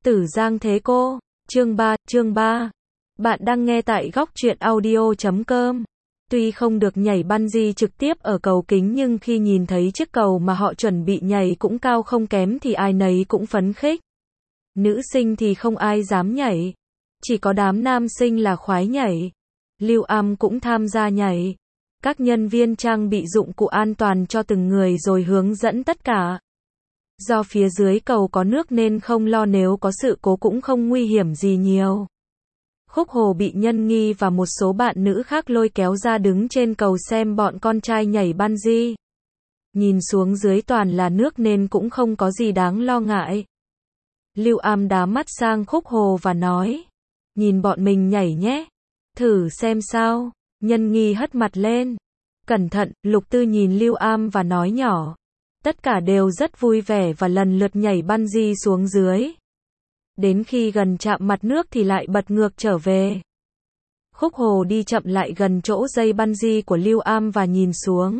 Tử Giang Thế Cô, chương 3. Bạn đang nghe tại góc truyện audio.com. Tuy không được nhảy bungee trực tiếp ở cầu kính nhưng khi nhìn thấy chiếc cầu mà họ chuẩn bị nhảy cũng cao không kém thì ai nấy cũng phấn khích. Nữ sinh thì không ai dám nhảy. Chỉ có đám nam sinh là khoái nhảy. Lưu Am cũng tham gia nhảy. Các nhân viên trang bị dụng cụ an toàn cho từng người rồi hướng dẫn tất cả. Do phía dưới cầu có nước nên không lo nếu có sự cố cũng không nguy hiểm gì nhiều. Khúc Hồ bị Nhân Nghi và một số bạn nữ khác lôi kéo ra đứng trên cầu xem bọn con trai nhảy bungee. Nhìn xuống dưới toàn là nước nên cũng không có gì đáng lo ngại. Lưu Am đá mắt sang Khúc Hồ và nói, nhìn bọn mình nhảy nhé, thử xem sao. Nhân Nghi hất mặt lên. Cẩn thận, Lục Tư nhìn Lưu Am và nói nhỏ. Tất cả đều rất vui vẻ và lần lượt nhảy bungee xuống dưới. Đến khi gần chạm mặt nước thì lại bật ngược trở về. Khúc Hồ đi chậm lại gần chỗ dây bungee của Lưu Am và nhìn xuống.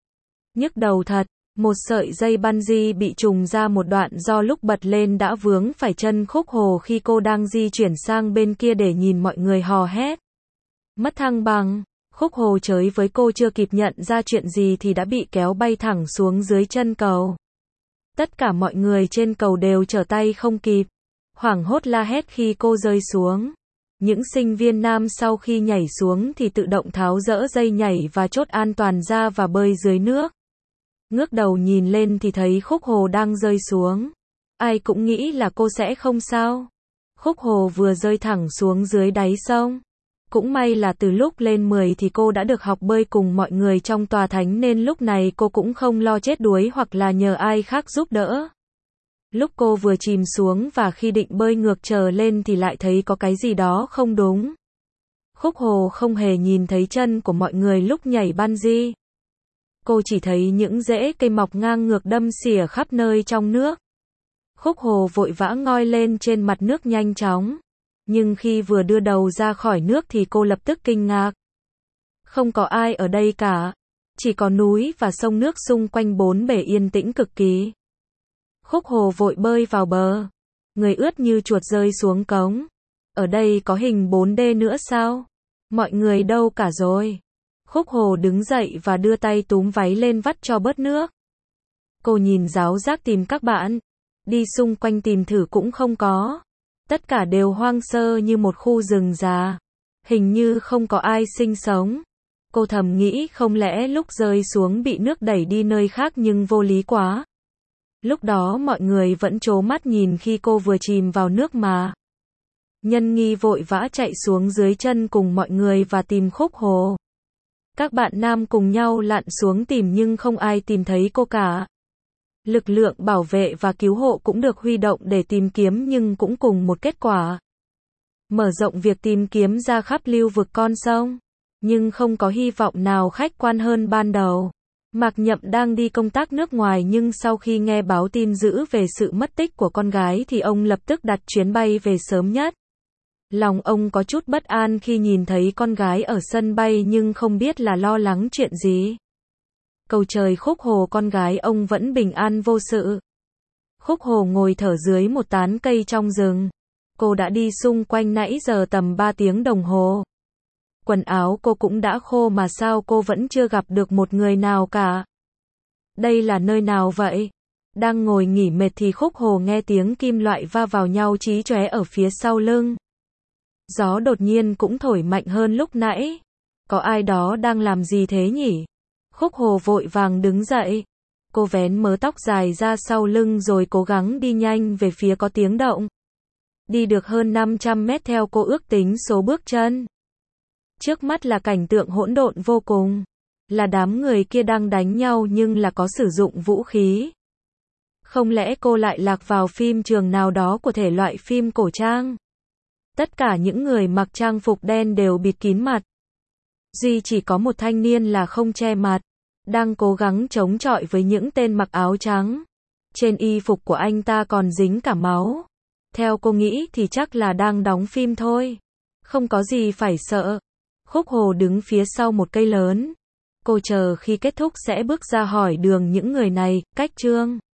Nhức đầu thật, một sợi dây bungee bị trùng ra một đoạn do lúc bật lên đã vướng phải chân Khúc Hồ khi cô đang di chuyển sang bên kia để nhìn mọi người hò hét. Mất thăng bằng. Khúc Hồ chới với cô chưa kịp nhận ra chuyện gì thì đã bị kéo bay thẳng xuống dưới chân cầu. Tất cả mọi người trên cầu đều trở tay không kịp. Hoảng hốt la hét khi cô rơi xuống. Những sinh viên nam sau khi nhảy xuống thì tự động tháo dỡ dây nhảy và chốt an toàn ra và bơi dưới nước. Ngước đầu nhìn lên thì thấy Khúc Hồ đang rơi xuống. Ai cũng nghĩ là cô sẽ không sao. Khúc Hồ vừa rơi thẳng xuống dưới đáy sông. Cũng may là từ lúc lên 10 thì cô đã được học bơi cùng mọi người trong tòa thánh nên lúc này cô cũng không lo chết đuối hoặc là nhờ ai khác giúp đỡ. Lúc cô vừa chìm xuống và khi định bơi ngược trở lên thì lại thấy có cái gì đó không đúng. Khúc Hồ không hề nhìn thấy chân của mọi người lúc nhảy bungee. Cô chỉ thấy những rễ cây mọc ngang ngược đâm xỉa khắp nơi trong nước. Khúc Hồ vội vã ngoi lên trên mặt nước nhanh chóng. Nhưng khi vừa đưa đầu ra khỏi nước thì cô lập tức kinh ngạc. Không có ai ở đây cả. Chỉ có núi và sông nước xung quanh bốn bể yên tĩnh cực kỳ. Khúc Hồ vội bơi vào bờ. Người ướt như chuột rơi xuống cống. Ở đây có hình 4D nữa sao? Mọi người đâu cả rồi? Khúc Hồ đứng dậy và đưa tay túm váy lên vắt cho bớt nước. Cô nhìn ráo rác tìm các bạn. Đi xung quanh tìm thử cũng không có. Tất cả đều hoang sơ như một khu rừng già. Hình như không có ai sinh sống. Cô thầm nghĩ không lẽ lúc rơi xuống bị nước đẩy đi nơi khác nhưng vô lý quá. Lúc đó mọi người vẫn trố mắt nhìn khi cô vừa chìm vào nước mà. Nhân Nghi vội vã chạy xuống dưới chân cùng mọi người và tìm Khúc Hồ. Các bạn nam cùng nhau lặn xuống tìm nhưng không ai tìm thấy cô cả. Lực lượng bảo vệ và cứu hộ cũng được huy động để tìm kiếm nhưng cũng cùng một kết quả. Mở rộng việc tìm kiếm ra khắp lưu vực con sông. Nhưng không có hy vọng nào khách quan hơn ban đầu. Mạc Nhậm đang đi công tác nước ngoài nhưng sau khi nghe báo tin dữ về sự mất tích của con gái thì ông lập tức đặt chuyến bay về sớm nhất. Lòng ông có chút bất an khi nhìn thấy con gái ở sân bay nhưng không biết là lo lắng chuyện gì. Cầu trời Khúc Hồ con gái ông vẫn bình an vô sự. Khúc Hồ ngồi thở dưới một tán cây trong rừng. Cô đã đi xung quanh nãy giờ tầm 3 tiếng đồng hồ. Quần áo cô cũng đã khô mà sao cô vẫn chưa gặp được một người nào cả. Đây là nơi nào vậy? Đang ngồi nghỉ mệt thì Khúc Hồ nghe tiếng kim loại va vào nhau chí chóe ở phía sau lưng. Gió đột nhiên cũng thổi mạnh hơn lúc nãy. Có ai đó đang làm gì thế nhỉ? Khúc Hồ vội vàng đứng dậy. Cô vén mớ tóc dài ra sau lưng rồi cố gắng đi nhanh về phía có tiếng động. Đi được hơn 500 mét theo cô ước tính số bước chân. Trước mắt là cảnh tượng hỗn độn vô cùng. Là đám người kia đang đánh nhau nhưng là có sử dụng vũ khí. Không lẽ cô lại lạc vào phim trường nào đó của thể loại phim cổ trang? Tất cả những người mặc trang phục đen đều bịt kín mặt. Duy chỉ có một thanh niên là không che mặt. Đang cố gắng chống chọi với những tên mặc áo trắng. Trên y phục của anh ta còn dính cả máu. Theo cô nghĩ thì chắc là đang đóng phim thôi. Không có gì phải sợ. Khúc Hồ đứng phía sau một cây lớn. Cô chờ khi kết thúc sẽ bước ra hỏi đường những người này, cách chương.